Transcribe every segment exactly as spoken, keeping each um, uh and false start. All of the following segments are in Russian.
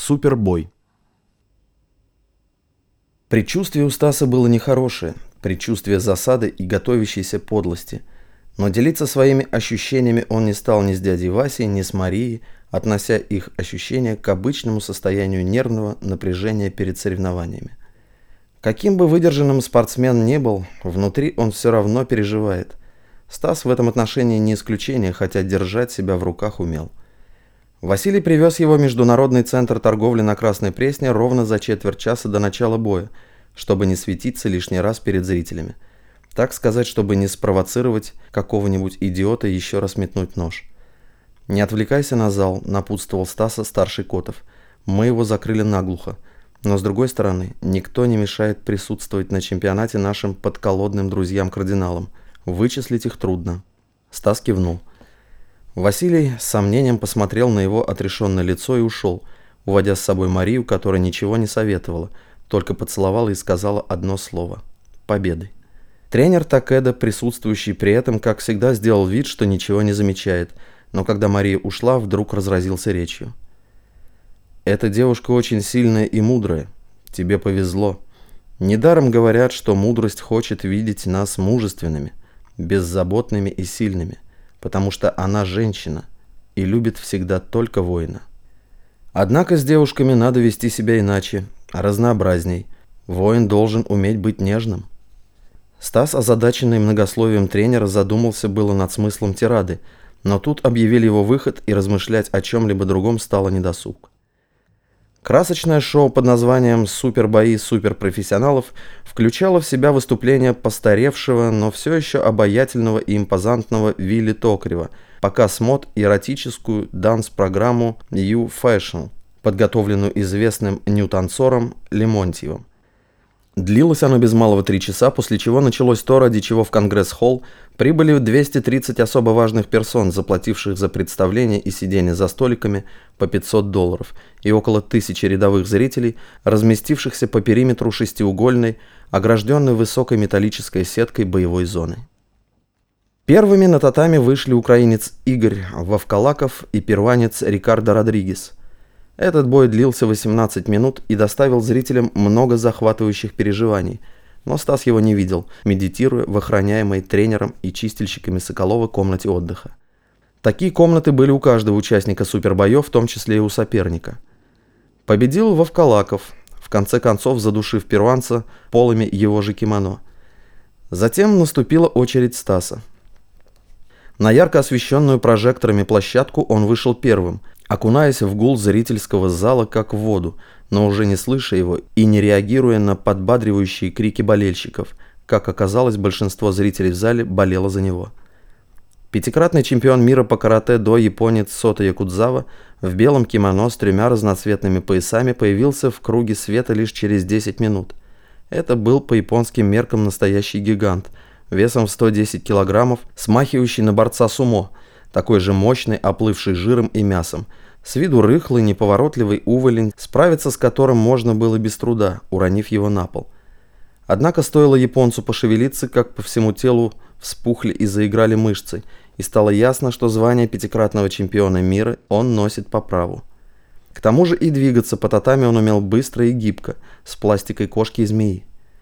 Супербой. Предчувствие у Стаса было нехорошее, предчувствие засады и готовящейся подлости. Но делиться своими ощущениями он не стал ни с дядей Васей, ни с Марией, относя их ощущения к обычному состоянию нервного напряжения перед соревнованиями. Каким бы выдержанным спортсмен ни был, внутри он все равно переживает. Стас в этом отношении не исключение, хотя держать себя в руках умел. Василий привез его в Международный центр торговли на Красной Пресне ровно за четверть часа до начала боя, чтобы не светиться лишний раз перед зрителями. Так сказать, чтобы не спровоцировать какого-нибудь идиота еще раз метнуть нож. «Не отвлекайся на зал», — напутствовал Стаса старший Котов. «Мы его закрыли наглухо. Но с другой стороны, никто не мешает присутствовать на чемпионате нашим подколодным друзьям-кардиналам. Вычислить их трудно». Стас кивнул. Василий с сомнением посмотрел на его отрешенное лицо и ушел, уводя с собой Марию, которая ничего не советовала, только поцеловала и сказала одно слово – «Победы». Тренер Такеда, присутствующий при этом, как всегда, сделал вид, что ничего не замечает, но когда Мария ушла, вдруг разразился речью. «Эта девушка очень сильная и мудрая. Тебе повезло. Недаром говорят, что мудрость хочет видеть нас мужественными, беззаботными и сильными, потому что она женщина и любит всегда только воина. Однако с девушками надо вести себя иначе, разнообразней. Воин должен уметь быть нежным». Стас, озадаченный многословием тренера, задумался было над смыслом тирады, но тут объявили его выход, и размышлять о чем-либо другом стало недосуг. Красочное шоу под названием «Супербои суперпрофессионалов» включало в себя выступление постаревшего, но все еще обаятельного и импозантного Вилли Токарева, показ мод и эротическую данс-программу «Ю Fashion», подготовленную известным нью-танцором Лемонтьевым. Длилось оно без малого три часа, после чего началось то, ради чего в Конгресс-холл прибыли двести тридцать особо важных персон, заплативших за представление и сидение за столиками по пятьсот долларов, и около тысячи рядовых зрителей, разместившихся по периметру шестиугольной, огражденной высокой металлической сеткой боевой зоны. Первыми на татами вышли украинец Игорь Вовкалаков и перуанец Рикардо Родригес. Этот бой длился восемнадцать минут и доставил зрителям много захватывающих переживаний, но Стас его не видел, медитируя в охраняемой тренером и чистильщиками Соколова комнате отдыха. Такие комнаты были у каждого участника супербоев, в том числе и у соперника. Победил Вовкалаков, в конце концов задушив перуанца полами его же кимоно. Затем наступила очередь Стаса. На ярко освещенную прожекторами площадку он вышел первым, окунаясь в гул зрительского зала как в воду, но уже не слыша его и не реагируя на подбадривающие крики болельщиков. Как оказалось, большинство зрителей в зале болело за него. Пятикратный чемпион мира по каратэ-до японец Сото Якудзава в белом кимоно с тремя разноцветными поясами появился в круге света лишь через десять минут. Это был по японским меркам настоящий гигант, весом в сто десять килограммов, смахивающий на борца сумо, такой же мощный, оплывший жиром и мясом. С виду рыхлый, неповоротливый уволень, справиться с которым можно было без труда, уронив его на пол. Однако стоило японцу пошевелиться, как по всему телу вспухли и заиграли мышцы, и стало ясно, что звание пятикратного чемпиона мира он носит по праву. К тому же и двигаться по татами он умел быстро и гибко, с пластикой кошки и змеи.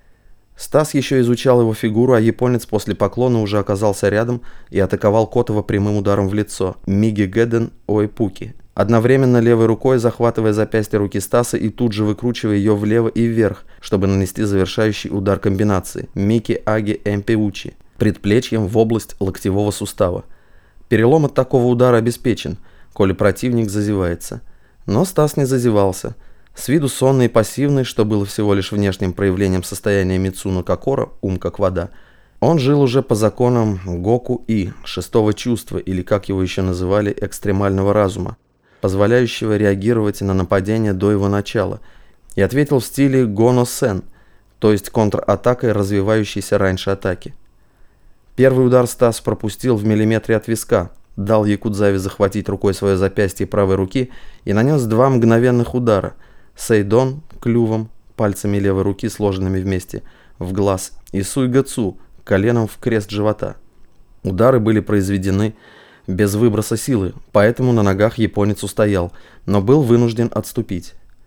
Стас еще изучал его фигуру, а японец после поклона уже оказался рядом и атаковал Котова прямым ударом в лицо Миги Гэден Оэпуки, одновременно левой рукой захватывая запястье руки Стаса и тут же выкручивая ее влево и вверх, чтобы нанести завершающий удар комбинации Мики Аги Эмпеучи предплечьем в область локтевого сустава. Перелом от такого удара обеспечен, коли противник зазевается. Но Стас не зазевался. С виду сонный и пассивный, что было всего лишь внешним проявлением состояния Мицуно Кокора, ум как вода, он жил уже по законам Гоку-И, шестого чувства, или как его еще называли, экстремального разума, позволяющего реагировать на нападение до его начала, и ответил в стиле Гоно-Сен, то есть контратакой развивающейся раньше атаки. Первый удар Стас пропустил в миллиметре от виска, дал Якудзаве захватить рукой свое запястье правой руки и нанес два мгновенных удара – Сейдон клювом, пальцами левой руки, сложенными вместе, в глаз, и Суйгацу коленом в крест живота. Удары были произведены без выброса силы, поэтому на ногах японец устоял, но был вынужден отступить.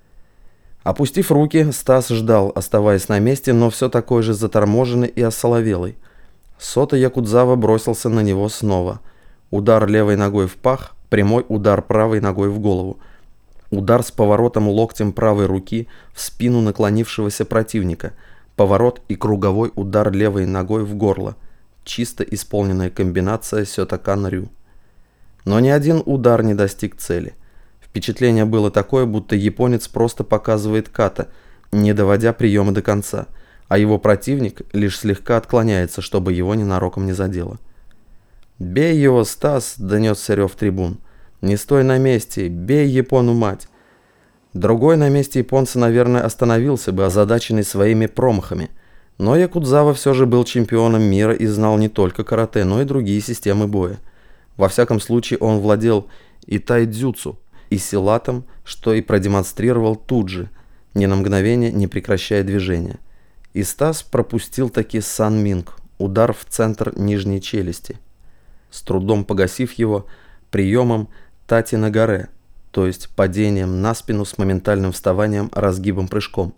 Опустив руки, Стас ждал, оставаясь на месте, но все такой же заторможенный и осоловелый. Сото Якудзава бросился на него снова. Удар левой ногой в пах, прямой удар правой ногой в голову. Удар с поворотом локтем правой руки в спину наклонившегося противника. Поворот и круговой удар левой ногой в горло. Чисто исполненная комбинация сётокан-рю. Но ни один удар не достиг цели. Впечатление было такое, будто японец просто показывает ката, не доводя приема до конца, а его противник лишь слегка отклоняется, чтобы его ненароком не задело. «Бей его, Стас!» — донесся рев трибун. «Не стой на месте! Бей япону мать!» Другой на месте японца, наверное, остановился бы, озадаченный своими промахами. Но Якудзава все же был чемпионом мира и знал не только карате, но и другие системы боя. Во всяком случае, он владел и тайцзюцу, и силатом, что и продемонстрировал тут же, ни на мгновение не прекращая движения. И Стас пропустил таки Сан Минг, удар в центр нижней челюсти, с трудом погасив его приемом Тати на горе, то есть падением на спину с моментальным вставанием разгибом прыжком.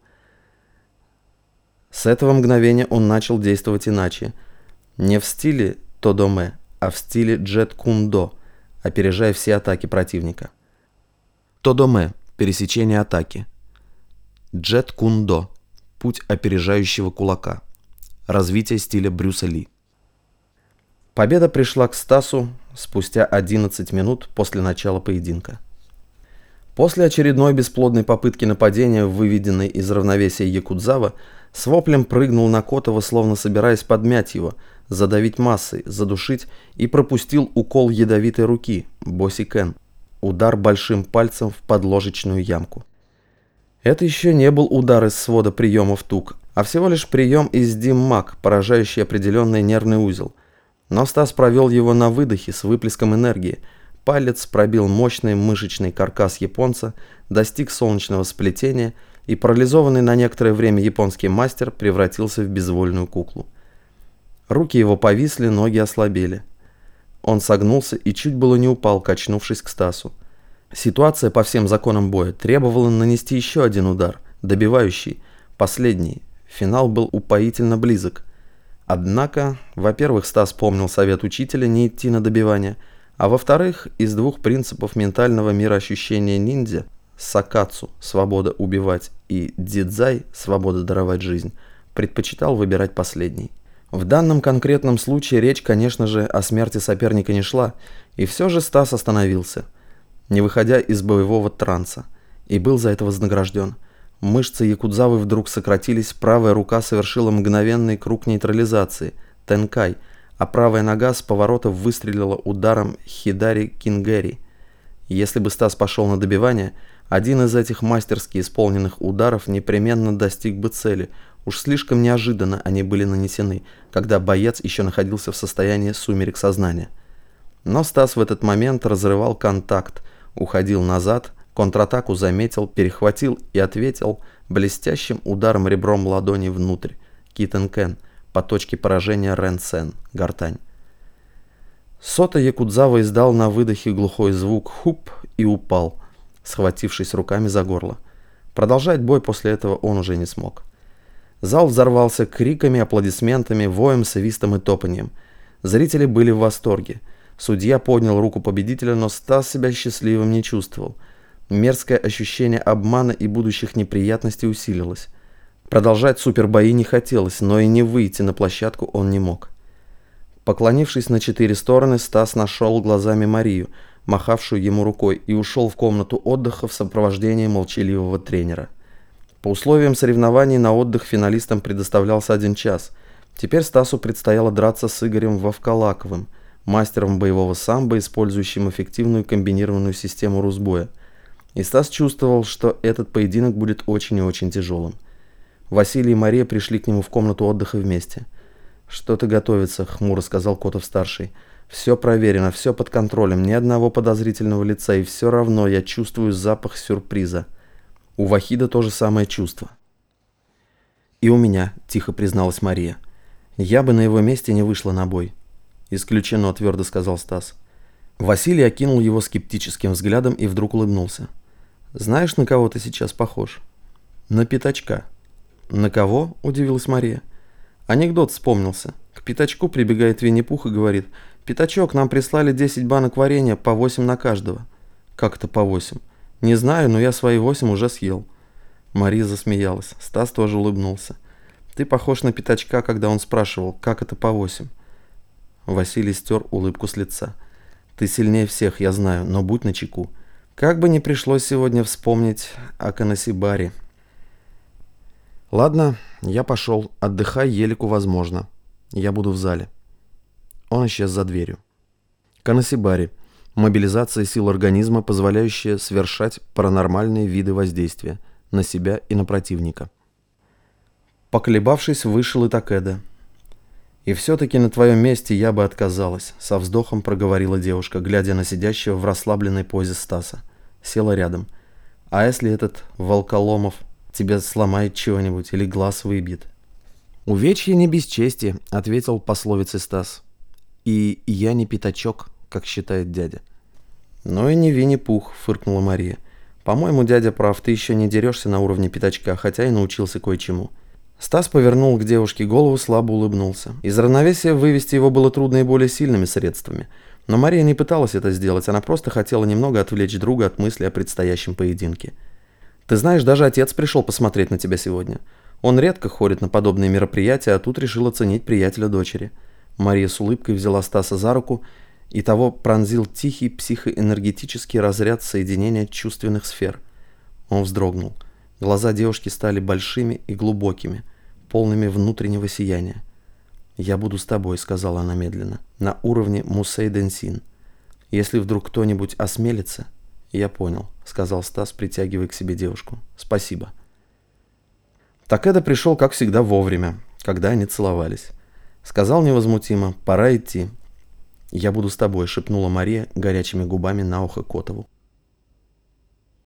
С этого мгновения он начал действовать иначе, не в стиле тодоме, а в стиле джет-кундо, опережая все атаки противника. Тодоме – пересечение атаки. Джет-кундо – путь опережающего кулака. Развитие стиля Брюса Ли. Победа пришла к Стасу спустя одиннадцать минут после начала поединка. После очередной бесплодной попытки нападения, выведенной из равновесия Якудзава, с воплем прыгнул на Котова, словно собираясь подмять его, задавить массой, задушить, и пропустил укол ядовитой руки, боси-кен, удар большим пальцем в подложечную ямку. Это еще не был удар из свода приемов тук, а всего лишь прием из дим-мак, поражающий определенный нервный узел. Но Стас провел его на выдохе с выплеском энергии. Палец пробил мощный мышечный каркас японца, достиг солнечного сплетения, и парализованный на некоторое время японский мастер превратился в безвольную куклу. Руки его повисли, ноги ослабели. Он согнулся и чуть было не упал, качнувшись к Стасу. Ситуация по всем законам боя требовала нанести еще один удар, добивающий, последний. Финал был упоительно близок. Однако, во-первых, Стас помнил совет учителя не идти на добивание, а во-вторых, из двух принципов ментального мироощущения ниндзя – сакацу – свобода убивать и дзидзай – свобода даровать жизнь – предпочитал выбирать последний. В данном конкретном случае речь, конечно же, о смерти соперника не шла, и все же Стас остановился, не выходя из боевого транса, и был за это вознагражден. Мышцы Якудзавы вдруг сократились, правая рука совершила мгновенный круг нейтрализации, тенкай, а правая нога с поворота выстрелила ударом хидари-кингэри. Если бы Стас пошел на добивание, один из этих мастерски исполненных ударов непременно достиг бы цели. Уж слишком неожиданно они были нанесены, когда боец еще находился в состоянии сумерек сознания. Но Стас в этот момент разрывал контакт, уходил назад, контратаку заметил, перехватил и ответил блестящим ударом ребром ладони внутрь, китен-кен, по точке поражения рен-сен, гортань. Сото Якудзава издал на выдохе глухой звук «хуп» и упал, схватившись руками за горло. Продолжать бой после этого он уже не смог. Зал взорвался криками, аплодисментами, воем, свистом и топаньем. Зрители были в восторге. Судья поднял руку победителя, но Стас себя счастливым не чувствовал. Мерзкое ощущение обмана и будущих неприятностей усилилось. Продолжать супербои не хотелось, но и не выйти на площадку он не мог. Поклонившись на четыре стороны, Стас нашел глазами Марию, махавшую ему рукой, и ушел в комнату отдыха в сопровождении молчаливого тренера. По условиям соревнований на отдых финалистам предоставлялся один час. Теперь Стасу предстояло драться с Игорем Вовкалаковым, мастером боевого самбо, использующим эффективную комбинированную систему русбоя. И Стас чувствовал, что этот поединок будет очень и очень тяжелым. Василий и Мария пришли к нему в комнату отдыха вместе. «Что-то готовится», — хмуро сказал Котов-старший. «Все проверено, все под контролем, ни одного подозрительного лица, и все равно я чувствую запах сюрприза». У Вахида то же самое чувство. «И у меня», — тихо призналась Мария. «Я бы на его месте не вышла на бой». «Исключено», — твердо сказал Стас. Василий окинул его скептическим взглядом и вдруг улыбнулся. «Знаешь, на кого ты сейчас похож?» «На пятачка». «На кого?» – удивилась Мария. Анекдот вспомнился. К пятачку прибегает Винни-Пух и говорит: «Пятачок, нам прислали десять банок варенья, по восемь на каждого». «Как это по восемь?» «Не знаю, но я свои восемь уже съел». Мария засмеялась. Стас тоже улыбнулся. «Ты похож на пятачка, когда он спрашивал, как это по восемь». Василий стер улыбку с лица. «Ты сильнее всех, я знаю, но будь начеку. Как бы ни пришлось сегодня вспомнить о Канасибаре». «Ладно, я пошел. Отдыхай, елику возможно. Я буду в зале». Он исчез за дверью. Канасибари. Мобилизация сил организма, позволяющая совершать паранормальные виды воздействия на себя и на противника. Поколебавшись, вышел и Такеда. «И все-таки на твоем месте я бы отказалась», — со вздохом проговорила девушка, глядя на сидящего в расслабленной позе Стаса. Села рядом. «А если этот Волколомов тебя сломает чего-нибудь или глаз выбьет?» «Увечье не бесчестие», — ответил пословицей Стас. «И я не пятачок, как считает дядя». «Ну и не Винни-Пух», — фыркнула Мария. «По-моему, дядя прав, ты еще не дерешься на уровне пятачка, хотя и научился кое-чему». Стас повернул к девушке голову, слабо улыбнулся. Из равновесия вывести его было трудно и более сильными средствами. Но Мария не пыталась это сделать, она просто хотела немного отвлечь друга от мысли о предстоящем поединке. «Ты знаешь, даже отец пришел посмотреть на тебя сегодня. Он редко ходит на подобные мероприятия, а тут решил оценить приятеля дочери». Мария с улыбкой взяла Стаса за руку, и того пронзил тихий психоэнергетический разряд соединения чувственных сфер. Он вздрогнул. Глаза девушки стали большими и глубокими, полными внутреннего сияния. «Я буду с тобой», — сказала она медленно, — «на уровне Мусей Денсин. Если вдруг кто-нибудь осмелится...» «Я понял», — сказал Стас, притягивая к себе девушку. «Спасибо». Такеда пришел, как всегда, вовремя, когда они целовались. Сказал невозмутимо: «Пора идти». «Я буду с тобой», — шепнула Мария горячими губами на ухо Котову.